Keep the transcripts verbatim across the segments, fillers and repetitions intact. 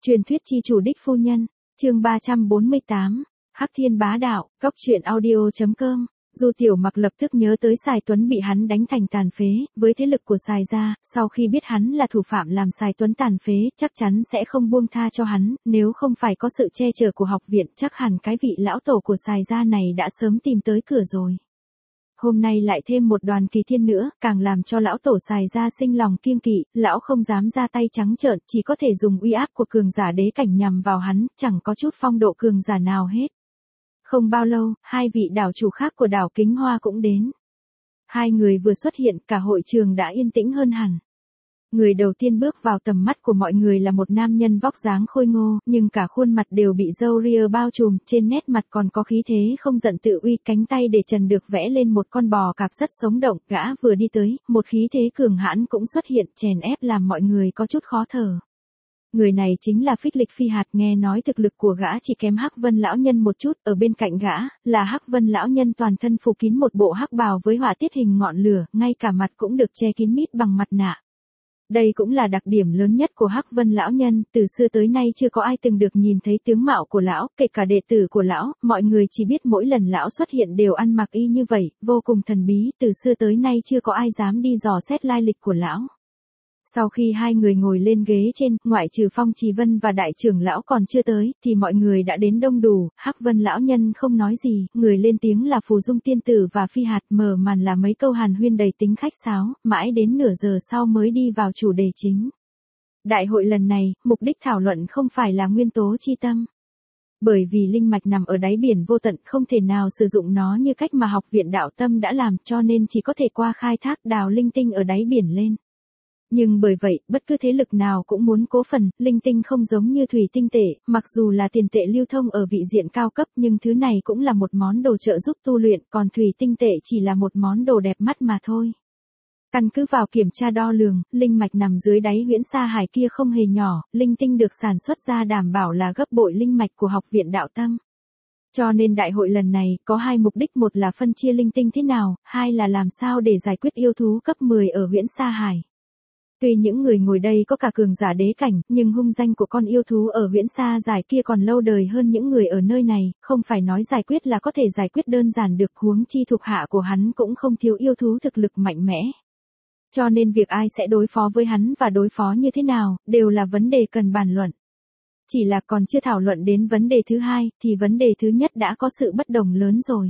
Truyền thuyết chi chủ đích phu nhân, chương ba trăm bốn mươi tám, Hắc Thiên bá đạo, cóc truyện audio chấm com. Du Tiểu Mặc lập tức nhớ tới Sài Tuấn bị hắn đánh thành tàn phế, với thế lực của Sài gia, sau khi biết hắn là thủ phạm làm Sài Tuấn tàn phế, chắc chắn sẽ không buông tha cho hắn, nếu không phải có sự che chở của học viện, chắc hẳn cái vị lão tổ của Sài gia này đã sớm tìm tới cửa rồi. Hôm nay lại thêm một đoàn kỳ thiên nữa, càng làm cho lão tổ Sài gia sinh lòng kiêng kỵ, lão không dám ra tay trắng trợn, chỉ có thể dùng uy áp của cường giả đế cảnh nhằm vào hắn, chẳng có chút phong độ cường giả nào hết. Không bao lâu, hai vị đảo chủ khác của đảo Kính Hoa cũng đến. Hai người vừa xuất hiện, cả hội trường đã yên tĩnh hơn hẳn. Người đầu tiên bước vào tầm mắt của mọi người là một nam nhân vóc dáng khôi ngô, nhưng cả khuôn mặt đều bị râu ria bao trùm, trên nét mặt còn có khí thế không giận tự uy, cánh tay để trần được vẽ lên một con bò cạp rất sống động, gã vừa đi tới, một khí thế cường hãn cũng xuất hiện, chèn ép làm mọi người có chút khó thở. Người này chính là Phích Lịch Phi Hạt, nghe nói thực lực của gã chỉ kém Hắc Vân lão nhân một chút, ở bên cạnh gã là Hắc Vân lão nhân toàn thân phủ kín một bộ hắc bào với họa tiết hình ngọn lửa, ngay cả mặt cũng được che kín mít bằng mặt nạ. Đây cũng là đặc điểm lớn nhất của Hắc Vân lão nhân, từ xưa tới nay chưa có ai từng được nhìn thấy tướng mạo của lão, kể cả đệ tử của lão, mọi người chỉ biết mỗi lần lão xuất hiện đều ăn mặc y như vậy, vô cùng thần bí, từ xưa tới nay chưa có ai dám đi dò xét lai lịch của lão. Sau khi hai người ngồi lên ghế trên, ngoại trừ Phong Trì Vân và đại trưởng lão còn chưa tới, thì mọi người đã đến đông đủ, Hắc Vân lão nhân không nói gì, người lên tiếng là Phù Dung tiên tử và Phi Hạt, mở màn là mấy câu hàn huyên đầy tính khách sáo, mãi đến nửa giờ sau mới đi vào chủ đề chính. Đại hội lần này, mục đích thảo luận không phải là nguyên tố chi tâm. Bởi vì linh mạch nằm ở đáy biển vô tận, không thể nào sử dụng nó như cách mà học viện đạo tâm đã làm, cho nên chỉ có thể qua khai thác đào linh tinh ở đáy biển lên. Nhưng bởi vậy, bất cứ thế lực nào cũng muốn cố phần, linh tinh không giống như thủy tinh tệ, mặc dù là tiền tệ lưu thông ở vị diện cao cấp nhưng thứ này cũng là một món đồ trợ giúp tu luyện, còn thủy tinh tệ chỉ là một món đồ đẹp mắt mà thôi. Căn cứ vào kiểm tra đo lường, linh mạch nằm dưới đáy huyễn sa hải kia không hề nhỏ, linh tinh được sản xuất ra đảm bảo là gấp bội linh mạch của học viện đạo tâm. Cho nên đại hội lần này có hai mục đích, một là phân chia linh tinh thế nào, hai là làm sao để giải quyết yêu thú cấp mười ở huyễn sa hải. Tuy những người ngồi đây có cả cường giả đế cảnh, nhưng hung danh của con yêu thú ở huyễn sa giải kia còn lâu đời hơn những người ở nơi này, không phải nói giải quyết là có thể giải quyết đơn giản được, huống chi thuộc hạ của hắn cũng không thiếu yêu thú thực lực mạnh mẽ. Cho nên việc ai sẽ đối phó với hắn và đối phó như thế nào, đều là vấn đề cần bàn luận. Chỉ là còn chưa thảo luận đến vấn đề thứ hai, thì vấn đề thứ nhất đã có sự bất đồng lớn rồi.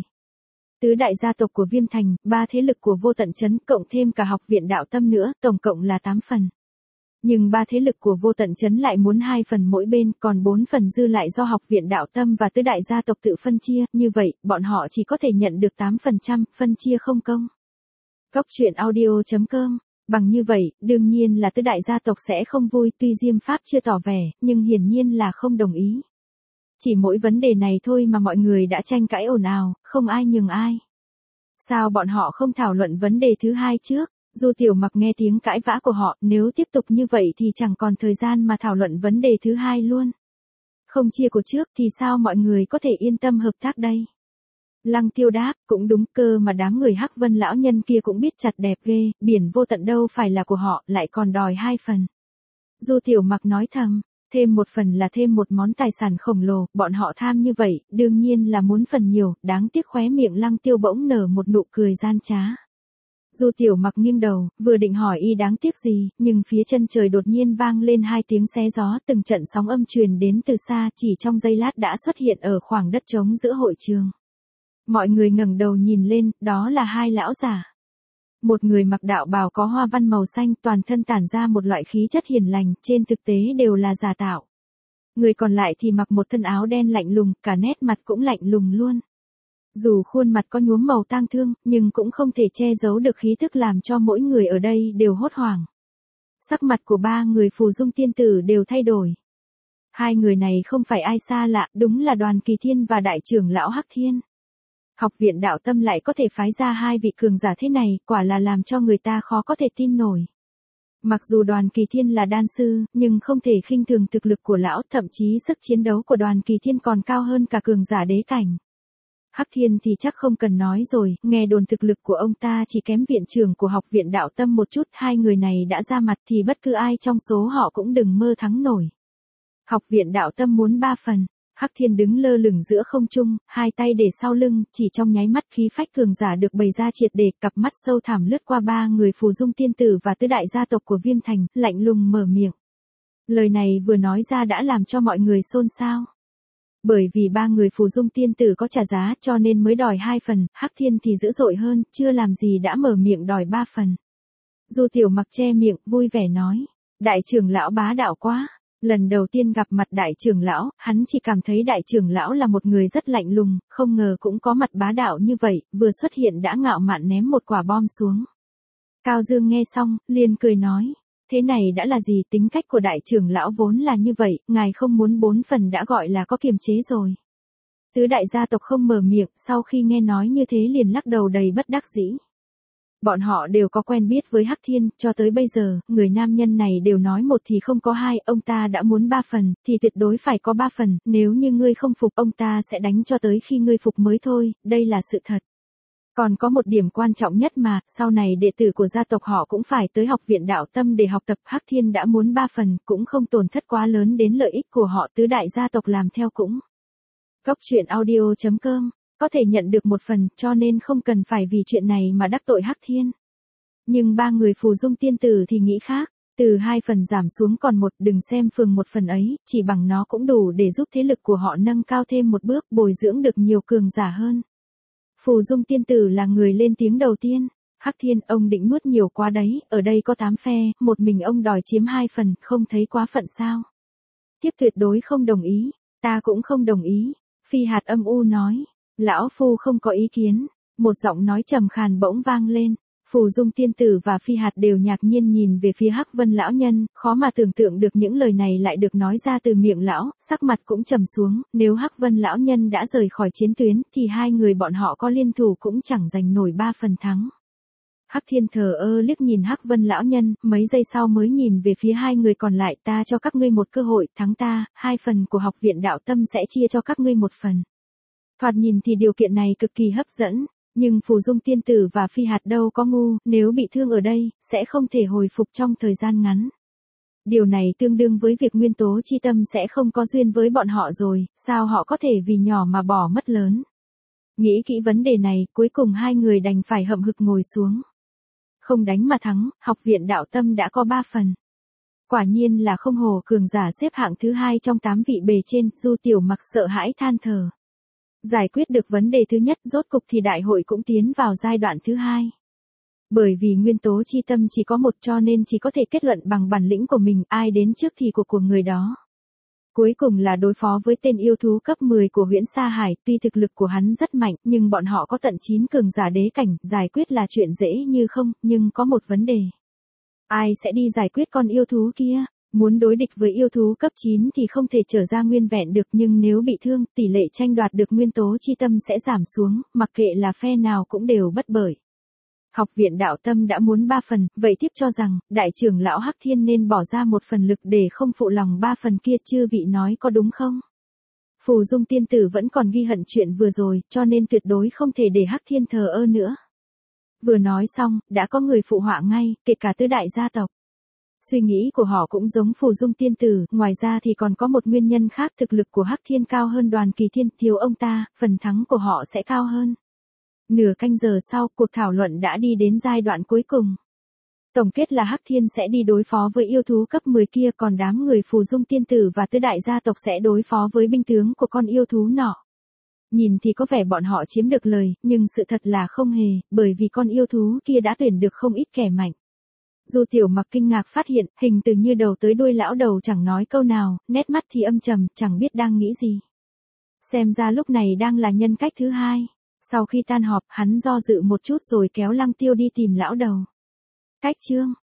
Tứ đại gia tộc của Viêm Thành, ba thế lực của Vô Tận Trấn, cộng thêm cả học viện đạo tâm nữa, tổng cộng là tám phần. Nhưng ba thế lực của Vô Tận Trấn lại muốn hai phần mỗi bên, còn bốn phần dư lại do học viện đạo tâm và tứ đại gia tộc tự phân chia, như vậy, bọn họ chỉ có thể nhận được tám phần trăm, phân chia không công. Cóc truyện audio chấm com. Bằng như vậy, đương nhiên là tứ đại gia tộc sẽ không vui, tuy Diêm Pháp chưa tỏ vẻ, nhưng hiển nhiên là không đồng ý. Chỉ mỗi vấn đề này thôi mà mọi người đã tranh cãi ồn ào, không ai nhường ai. Sao bọn họ không thảo luận vấn đề thứ hai trước? Du Tiểu Mặc nghe tiếng cãi vã của họ, nếu tiếp tục như vậy thì chẳng còn thời gian mà thảo luận vấn đề thứ hai luôn. Không chia của trước thì sao mọi người có thể yên tâm hợp tác đây? Lăng Tiêu đáp, cũng đúng, cơ mà đám người Hắc Vân lão nhân kia cũng biết chặt đẹp ghê, biển vô tận đâu phải là của họ, lại còn đòi hai phần. Du Tiểu Mặc nói thầm. Thêm một phần là thêm một món tài sản khổng lồ, bọn họ tham như vậy, đương nhiên là muốn phần nhiều, đáng tiếc khóe miệng Lăng Tiêu bỗng nở một nụ cười gian trá. Du Tiểu Mặc nghiêng đầu, vừa định hỏi y đáng tiếc gì, nhưng phía chân trời đột nhiên vang lên hai tiếng xé gió, từng trận sóng âm truyền đến từ xa, chỉ trong giây lát đã xuất hiện ở khoảng đất trống giữa hội trường. Mọi người ngẩng đầu nhìn lên, đó là hai lão giả. Một người mặc đạo bào có hoa văn màu xanh, toàn thân tản ra một loại khí chất hiền lành, trên thực tế đều là giả tạo. Người còn lại thì mặc một thân áo đen lạnh lùng, cả nét mặt cũng lạnh lùng luôn. Dù khuôn mặt có nhuốm màu tang thương, nhưng cũng không thể che giấu được khí thức làm cho mỗi người ở đây đều hốt hoảng. Sắc mặt của ba người Phù Dung tiên tử đều thay đổi. Hai người này không phải ai xa lạ, đúng là Đoàn Kỳ Thiên và đại trưởng lão Hắc Thiên. Học viện đạo tâm lại có thể phái ra hai vị cường giả thế này, quả là làm cho người ta khó có thể tin nổi. Mặc dù Đoàn Kỳ Thiên là đan sư, nhưng không thể khinh thường thực lực của lão, thậm chí sức chiến đấu của Đoàn Kỳ Thiên còn cao hơn cả cường giả đế cảnh. Hắc Thiên thì chắc không cần nói rồi, nghe đồn thực lực của ông ta chỉ kém viện trưởng của học viện đạo tâm một chút, hai người này đã ra mặt thì bất cứ ai trong số họ cũng đừng mơ thắng nổi. Học viện đạo tâm muốn ba phần. Hắc Thiên đứng lơ lửng giữa không trung, hai tay để sau lưng, chỉ trong nháy mắt khí phách cường giả được bày ra triệt để, cặp mắt sâu thẳm lướt qua ba người phù dung tiên tử và tứ đại gia tộc của Viêm Thành, lạnh lùng mở miệng. Lời này vừa nói ra đã làm cho mọi người xôn xao. Bởi vì ba người phù dung tiên tử có trả giá cho nên mới đòi hai phần, Hắc Thiên thì dữ dội hơn, chưa làm gì đã mở miệng đòi ba phần. Du Tiểu Mặc che miệng, vui vẻ nói, đại trưởng lão bá đạo quá. Lần đầu tiên gặp mặt đại trưởng lão, hắn chỉ cảm thấy đại trưởng lão là một người rất lạnh lùng, không ngờ cũng có mặt bá đạo như vậy, vừa xuất hiện đã ngạo mạn ném một quả bom xuống. Cao Dương nghe xong, liền cười nói, thế này đã là gì, tính cách của đại trưởng lão vốn là như vậy, ngài không muốn bốn phần đã gọi là có kiềm chế rồi. Tứ đại gia tộc không mở miệng, sau khi nghe nói như thế liền lắc đầu đầy bất đắc dĩ. Bọn họ đều có quen biết với Hắc Thiên, cho tới bây giờ, người nam nhân này đều nói một thì không có hai, ông ta đã muốn ba phần, thì tuyệt đối phải có ba phần, nếu như ngươi không phục ông ta sẽ đánh cho tới khi ngươi phục mới thôi, đây là sự thật. Còn có một điểm quan trọng nhất mà, sau này đệ tử của gia tộc họ cũng phải tới học viện đạo tâm để học tập, Hắc Thiên đã muốn ba phần, cũng không tổn thất quá lớn đến lợi ích của họ, tứ đại gia tộc làm theo cũng. Cốc truyện audio chấm com có thể nhận được một phần, cho nên không cần phải vì chuyện này mà đắc tội Hắc Thiên. Nhưng ba người phù dung tiên tử thì nghĩ khác, từ hai phần giảm xuống còn một, đừng xem phường một phần ấy, chỉ bằng nó cũng đủ để giúp thế lực của họ nâng cao thêm một bước, bồi dưỡng được nhiều cường giả hơn. Phù dung tiên tử là người lên tiếng đầu tiên, Hắc Thiên, ông định nuốt nhiều quá đấy, ở đây có tám phe, một mình ông đòi chiếm hai phần, không thấy quá phận sao? Tiếp tuyệt đối không đồng ý, ta cũng không đồng ý, Phi Hạt âm u nói. Lão Phu không có ý kiến, một giọng nói trầm khàn bỗng vang lên, Phù Dung tiên tử và Phi Hạt đều ngạc nhiên nhìn về phía Hắc Vân lão nhân, khó mà tưởng tượng được những lời này lại được nói ra từ miệng lão, sắc mặt cũng trầm xuống, nếu Hắc Vân lão nhân đã rời khỏi chiến tuyến, thì hai người bọn họ có liên thủ cũng chẳng giành nổi ba phần thắng. Hắc Thiên thờ ơ liếc nhìn Hắc Vân lão nhân, mấy giây sau mới nhìn về phía hai người còn lại, ta cho các ngươi một cơ hội, thắng ta, hai phần của học viện đạo tâm sẽ chia cho các ngươi một phần. Thoạt nhìn thì điều kiện này cực kỳ hấp dẫn, nhưng Phù Dung tiên tử và Phi Hạt đâu có ngu, nếu bị thương ở đây, sẽ không thể hồi phục trong thời gian ngắn. Điều này tương đương với việc nguyên tố chi tâm sẽ không có duyên với bọn họ rồi, sao họ có thể vì nhỏ mà bỏ mất lớn. Nghĩ kỹ vấn đề này, cuối cùng hai người đành phải hậm hực ngồi xuống. Không đánh mà thắng, học viện đạo tâm đã có ba phần. Quả nhiên là không hổ cường giả xếp hạng thứ hai trong tám vị bề trên, Du Tiểu Mặc sợ hãi than thở. Giải quyết được vấn đề thứ nhất, rốt cục thì đại hội cũng tiến vào giai đoạn thứ hai. Bởi vì nguyên tố chi tâm chỉ có một cho nên chỉ có thể kết luận bằng bản lĩnh của mình, ai đến trước thì của của người đó. Cuối cùng là đối phó với tên yêu thú cấp mười của Huyễn Sa Hải, tuy thực lực của hắn rất mạnh, nhưng bọn họ có tận chín cường giả đế cảnh, giải quyết là chuyện dễ như không, nhưng có một vấn đề. Ai sẽ đi giải quyết con yêu thú kia? Muốn đối địch với yêu thú cấp chín thì không thể trở ra nguyên vẹn được, nhưng nếu bị thương, tỷ lệ tranh đoạt được nguyên tố chi tâm sẽ giảm xuống, mặc kệ là phe nào cũng đều bất bởi. Học viện đạo tâm đã muốn ba phần, vậy tiếp cho rằng, đại trưởng lão Hắc Thiên nên bỏ ra một phần lực để không phụ lòng ba phần kia, chư vị nói có đúng không? Phù Dung tiên tử vẫn còn ghi hận chuyện vừa rồi, cho nên tuyệt đối không thể để Hắc Thiên thờ ơ nữa. Vừa nói xong, đã có người phụ họa ngay, kể cả tứ đại gia tộc. Suy nghĩ của họ cũng giống Phù Dung tiên tử, ngoài ra thì còn có một nguyên nhân khác, thực lực của Hắc Thiên cao hơn Đoàn Kỳ Thiên, thiếu ông ta, phần thắng của họ sẽ cao hơn. Nửa canh giờ sau, cuộc thảo luận đã đi đến giai đoạn cuối cùng. Tổng kết là Hắc Thiên sẽ đi đối phó với yêu thú cấp mười kia, còn đám người Phù Dung tiên tử và tứ đại gia tộc sẽ đối phó với binh tướng của con yêu thú nọ. Nhìn thì có vẻ bọn họ chiếm được lời, nhưng sự thật là không hề, bởi vì con yêu thú kia đã tuyển được không ít kẻ mạnh. Du Tiểu Mặc kinh ngạc phát hiện, hình từ như đầu tới đuôi lão đầu chẳng nói câu nào, nét mắt thì âm trầm, chẳng biết đang nghĩ gì. Xem ra lúc này đang là nhân cách thứ hai. Sau khi tan họp, hắn do dự một chút rồi kéo Lăng Tiêu đi tìm lão đầu. Cách chương